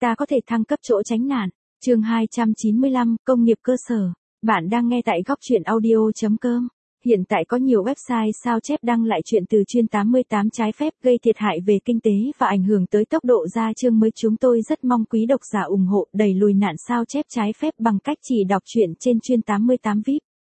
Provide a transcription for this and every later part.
ta có thể thăng cấp chỗ tránh nạn. Chương 295, công nghiệp cơ sở. Bạn đang nghe tại góc truyện audio.com. Hiện tại có nhiều website sao chép đăng lại chuyện từ chuyên 88 trái phép gây thiệt hại về kinh tế và ảnh hưởng tới tốc độ ra chương mới. Chúng tôi rất mong quý độc giả ủng hộ đẩy lùi nạn sao chép trái phép bằng cách chỉ đọc truyện trên chuyên 88 VIP.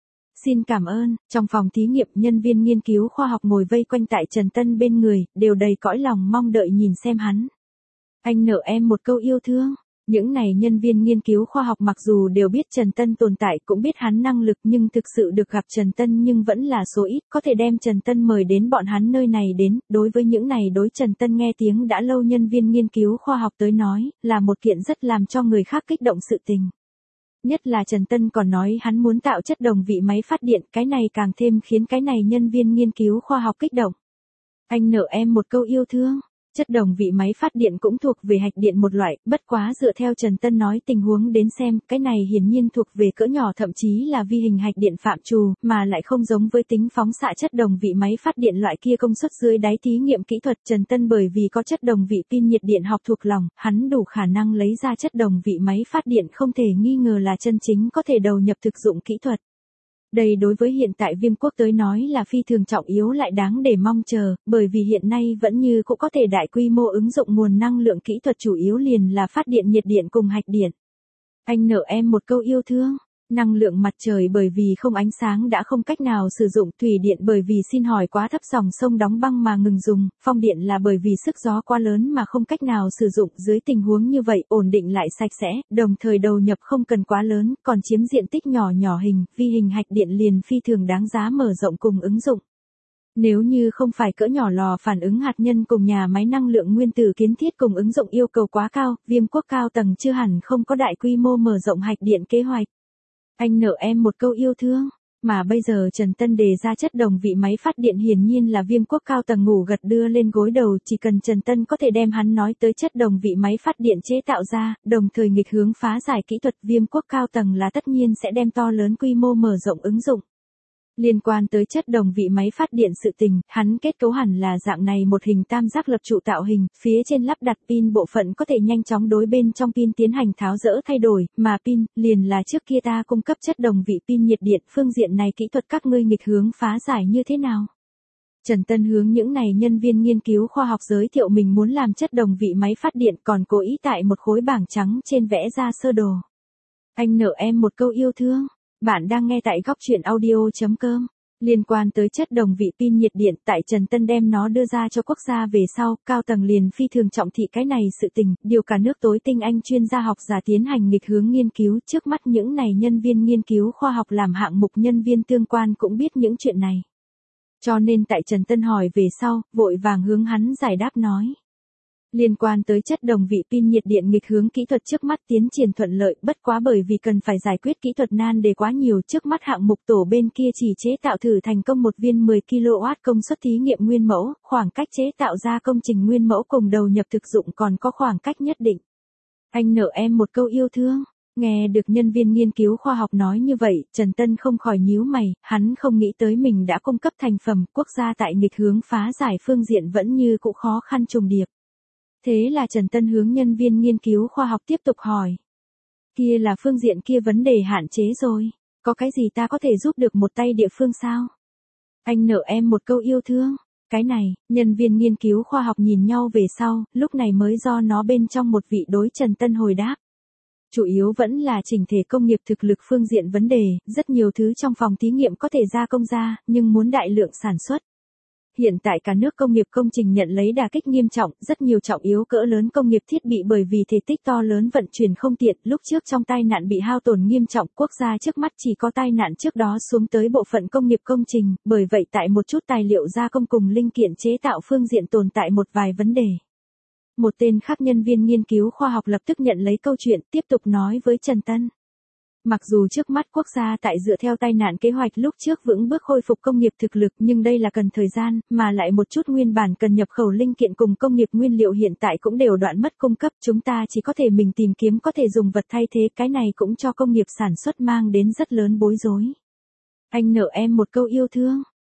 Xin cảm ơn. Trong phòng thí nghiệm, nhân viên nghiên cứu khoa học ngồi vây quanh tại Trần Tân bên người, đều đầy cõi lòng mong đợi nhìn xem hắn. Anh nợ em một câu yêu thương. Những này nhân viên nghiên cứu khoa học mặc dù đều biết Trần Tân tồn tại, cũng biết hắn năng lực, nhưng thực sự được gặp Trần Tân nhưng vẫn là số ít, có thể đem Trần Tân mời đến bọn hắn nơi này đến. Đối với những này đối Trần Tân nghe tiếng đã lâu nhân viên nghiên cứu khoa học tới nói, là một kiện rất làm cho người khác kích động sự tình. Nhất là Trần Tân còn nói hắn muốn tạo chất đồng vị máy phát điện, cái này càng thêm khiến cái này nhân viên nghiên cứu khoa học kích động. Anh nợ em một câu yêu thương. Chất đồng vị máy phát điện cũng thuộc về hạch điện một loại, bất quá dựa theo Trần Tân nói tình huống đến xem, cái này hiển nhiên thuộc về cỡ nhỏ, thậm chí là vi hình hạch điện phạm trù, mà lại không giống với tính phóng xạ chất đồng vị máy phát điện loại kia công suất dưới đáy thí nghiệm kỹ thuật. Trần Tân bởi vì có chất đồng vị pin nhiệt điện học thuộc lòng, hắn đủ khả năng lấy ra chất đồng vị máy phát điện, không thể nghi ngờ là chân chính có thể đầu nhập thực dụng kỹ thuật. Đây đối với hiện tại Viêm Quốc tới nói là phi thường trọng yếu lại đáng để mong chờ, bởi vì hiện nay vẫn như cũng có thể đại quy mô ứng dụng nguồn năng lượng kỹ thuật, chủ yếu liền là phát điện nhiệt điện cùng hạch điện. Anh nợ em một câu yêu thương. Năng lượng mặt trời bởi vì không ánh sáng đã không cách nào sử dụng, thủy điện bởi vì xin hỏi quá thấp dòng sông đóng băng mà ngừng dùng, phong điện là bởi vì sức gió quá lớn mà không cách nào sử dụng. Dưới tình huống như vậy, ổn định lại sạch sẽ, đồng thời đầu nhập không cần quá lớn, còn chiếm diện tích nhỏ nhỏ hình, vi hình hạch điện liền phi thường đáng giá mở rộng cùng ứng dụng. Nếu như không phải cỡ nhỏ lò phản ứng hạt nhân cùng nhà máy năng lượng nguyên tử kiến thiết cùng ứng dụng yêu cầu quá cao, Viêm Quốc cao tầng chưa hẳn không có đại quy mô mở rộng hạch điện kế hoạch. Anh nợ em một câu yêu thương. Mà bây giờ Trần Tân đề ra chất đồng vị máy phát điện hiển nhiên là Viêm Quốc cao tầng ngủ gật đưa lên gối đầu, chỉ cần Trần Tân có thể đem hắn nói tới chất đồng vị máy phát điện chế tạo ra, đồng thời nghịch hướng phá giải kỹ thuật, Viêm Quốc cao tầng là tất nhiên sẽ đem to lớn quy mô mở rộng ứng dụng. Liên quan tới chất đồng vị máy phát điện sự tình, hắn kết cấu hẳn là dạng này, một hình tam giác lập trụ tạo hình, phía trên lắp đặt pin, bộ phận có thể nhanh chóng đối bên trong pin tiến hành tháo dỡ thay đổi, mà pin, liền là trước kia ta cung cấp chất đồng vị pin nhiệt điện, phương diện này kỹ thuật các ngươi nghịch hướng phá giải như thế nào? Trần Tân hướng những này nhân viên nghiên cứu khoa học giới thiệu mình muốn làm chất đồng vị máy phát điện, còn cố ý tại một khối bảng trắng trên vẽ ra sơ đồ. Anh nợ em một câu yêu thương. Bạn đang nghe tại góc truyện audio.com. Liên quan tới chất đồng vị pin nhiệt điện, tại Trần Tân đem nó đưa ra cho quốc gia về sau, cao tầng liền phi thường trọng thị cái này sự tình, điều cả nước tối tinh anh chuyên gia học giả tiến hành nghịch hướng nghiên cứu. Trước mắt những này nhân viên nghiên cứu khoa học làm hạng mục nhân viên tương quan cũng biết những chuyện này. Cho nên tại Trần Tân hỏi về sau, vội vàng hướng hắn giải đáp nói. Liên quan tới chất đồng vị pin nhiệt điện nghịch hướng kỹ thuật trước mắt tiến triển thuận lợi, bất quá bởi vì cần phải giải quyết kỹ thuật nan đề quá nhiều, trước mắt hạng mục tổ bên kia chỉ chế tạo thử thành công một viên 10 kW công suất thí nghiệm nguyên mẫu, khoảng cách chế tạo ra công trình nguyên mẫu cùng đầu nhập thực dụng còn có khoảng cách nhất định. Anh nợ em một câu yêu thương. Nghe được nhân viên nghiên cứu khoa học nói như vậy, Trần Tân không khỏi nhíu mày, hắn không nghĩ tới mình đã cung cấp thành phẩm, quốc gia tại nghịch hướng phá giải phương diện vẫn như cũ khó khăn trùng điệp. Thế là Trần Tân hướng nhân viên nghiên cứu khoa học tiếp tục hỏi. Kia là phương diện kia vấn đề hạn chế rồi, có cái gì ta có thể giúp được một tay địa phương sao? Anh nợ em một câu yêu thương. Cái này, nhân viên nghiên cứu khoa học nhìn nhau về sau, lúc này mới do nó bên trong một vị đối Trần Tân hồi đáp. Chủ yếu vẫn là chỉnh thể công nghiệp thực lực phương diện vấn đề, rất nhiều thứ trong phòng thí nghiệm có thể gia công ra, nhưng muốn đại lượng sản xuất. Hiện tại cả nước công nghiệp công trình nhận lấy đả kích nghiêm trọng, rất nhiều trọng yếu cỡ lớn công nghiệp thiết bị bởi vì thể tích to lớn vận chuyển không tiện, lúc trước trong tai nạn bị hao tổn nghiêm trọng, quốc gia trước mắt chỉ có tai nạn trước đó xuống tới bộ phận công nghiệp công trình, bởi vậy tại một chút tài liệu gia công cùng linh kiện chế tạo phương diện tồn tại một vài vấn đề. Một tên khác nhân viên nghiên cứu khoa học lập tức nhận lấy câu chuyện, tiếp tục nói với Trần Tân. Mặc dù trước mắt quốc gia tại dựa theo tai nạn kế hoạch lúc trước vững bước khôi phục công nghiệp thực lực, nhưng đây là cần thời gian, mà lại một chút nguyên bản cần nhập khẩu linh kiện cùng công nghiệp nguyên liệu hiện tại cũng đều đoạn mất cung cấp, chúng ta chỉ có thể mình tìm kiếm có thể dùng vật thay thế, cái này cũng cho công nghiệp sản xuất mang đến rất lớn bối rối. Anh nợ em một câu yêu thương.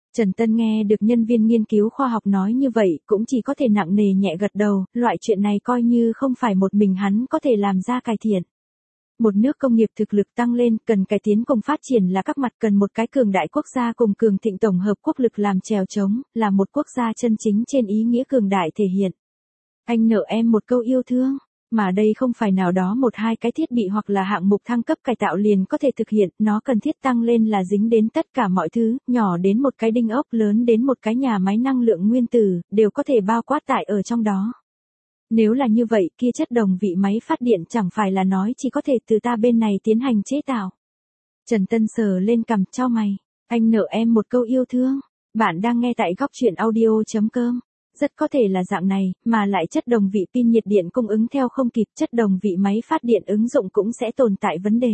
Trần Tân nghe được nhân viên nghiên cứu khoa học nói như vậy, cũng chỉ có thể nặng nề nhẹ gật đầu, loại chuyện này coi như không phải một mình hắn có thể làm ra cải thiện. Một nước công nghiệp thực lực tăng lên, cần cải tiến cùng phát triển là các mặt, cần một cái cường đại quốc gia cùng cường thịnh tổng hợp quốc lực làm chèo chống, là một quốc gia chân chính trên ý nghĩa cường đại thể hiện. Anh nợ em một câu yêu thương, mà đây không phải nào đó một hai cái thiết bị hoặc là hạng mục thăng cấp cải tạo liền có thể thực hiện, nó cần thiết tăng lên là dính đến tất cả mọi thứ, nhỏ đến một cái đinh ốc, lớn đến một cái nhà máy năng lượng nguyên tử, đều có thể bao quát tại ở trong đó. Nếu là như vậy, kia chất đồng vị máy phát điện chẳng phải là nói chỉ có thể từ ta bên này tiến hành chế tạo. Trần Tân sờ lên cằm, chau mày, anh nợ em một câu yêu thương. Bạn đang nghe tại góc truyện audio.com. Rất có thể là dạng này, mà lại chất đồng vị pin nhiệt điện cung ứng theo không kịp, chất đồng vị máy phát điện ứng dụng cũng sẽ tồn tại vấn đề.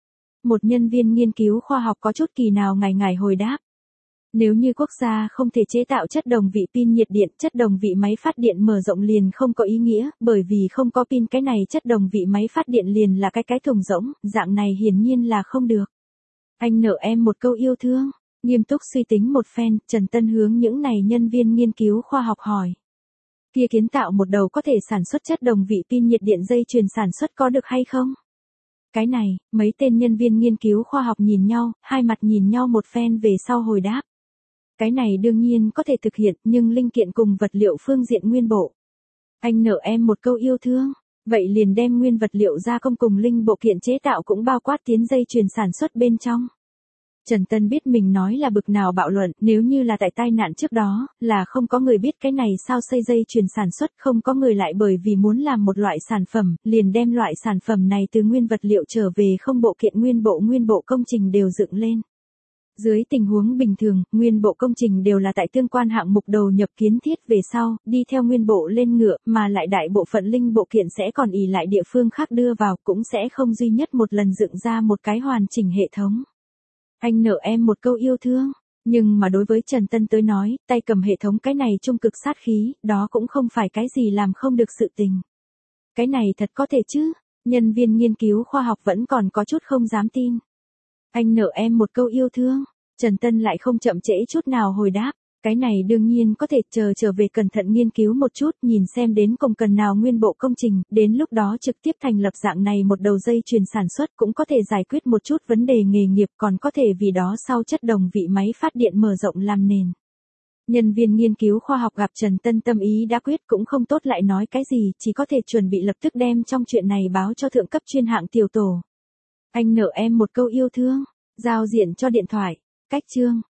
Một nhân viên nghiên cứu khoa học có chút kỳ nào ngày hồi đáp. Nếu như quốc gia không thể chế tạo chất đồng vị pin nhiệt điện, chất đồng vị máy phát điện mở rộng liền không có ý nghĩa, bởi vì không có pin cái này chất đồng vị máy phát điện liền là cái thùng rỗng, dạng này hiển nhiên là không được. Anh nợ em một câu yêu thương. Nghiêm túc suy tính một phen, Trần Tân hướng những này nhân viên nghiên cứu khoa học hỏi. Kia kiến tạo một đầu có thể sản xuất chất đồng vị pin nhiệt điện dây chuyền sản xuất có được hay không? Cái này, mấy tên nhân viên nghiên cứu khoa học nhìn nhau, hai mặt nhìn nhau một phen về sau hồi đáp. Cái này đương nhiên có thể thực hiện, nhưng linh kiện cùng vật liệu phương diện nguyên bộ. Anh nợ em một câu yêu thương, vậy liền đem nguyên vật liệu gia công cùng linh bộ kiện chế tạo cũng bao quát tiến dây chuyền sản xuất bên trong. Trần Tân biết mình nói là bực nào bạo luận, nếu như là tại tai nạn trước đó, là không có người biết cái này sao xây dây chuyền sản xuất, không có người lại bởi vì muốn làm một loại sản phẩm, liền đem loại sản phẩm này từ nguyên vật liệu trở về không bộ kiện nguyên bộ công trình đều dựng lên. Dưới tình huống bình thường, nguyên bộ công trình đều là tại tương quan hạng mục đầu nhập kiến thiết về sau, đi theo nguyên bộ lên ngựa, mà lại đại bộ phận linh bộ kiện sẽ còn ỷ lại địa phương khác đưa vào, cũng sẽ không duy nhất một lần dựng ra một cái hoàn chỉnh hệ thống. Anh nợ em một câu yêu thương, nhưng mà đối với Trần Tân tới nói, tay cầm hệ thống cái này trung cực sát khí, đó cũng không phải cái gì làm không được sự tình. Cái này thật có thể chứ, nhân viên nghiên cứu khoa học vẫn còn có chút không dám tin. Anh nợ em một câu yêu thương, Trần Tân lại không chậm trễ chút nào hồi đáp. Cái này đương nhiên có thể, trở về cẩn thận nghiên cứu một chút, nhìn xem đến cùng cần nào nguyên bộ công trình, đến lúc đó trực tiếp thành lập dạng này một đầu dây chuyền sản xuất cũng có thể giải quyết một chút vấn đề nghề nghiệp, còn có thể vì đó sau chất đồng vị máy phát điện mở rộng làm nền. Nhân viên nghiên cứu khoa học gặp Trần Tân tâm ý đã quyết cũng không tốt lại nói cái gì, chỉ có thể chuẩn bị lập tức đem trong chuyện này báo cho thượng cấp chuyên hạng tiểu tổ. Anh nợ em một câu yêu thương, giao diện cho điện thoại, cách chương.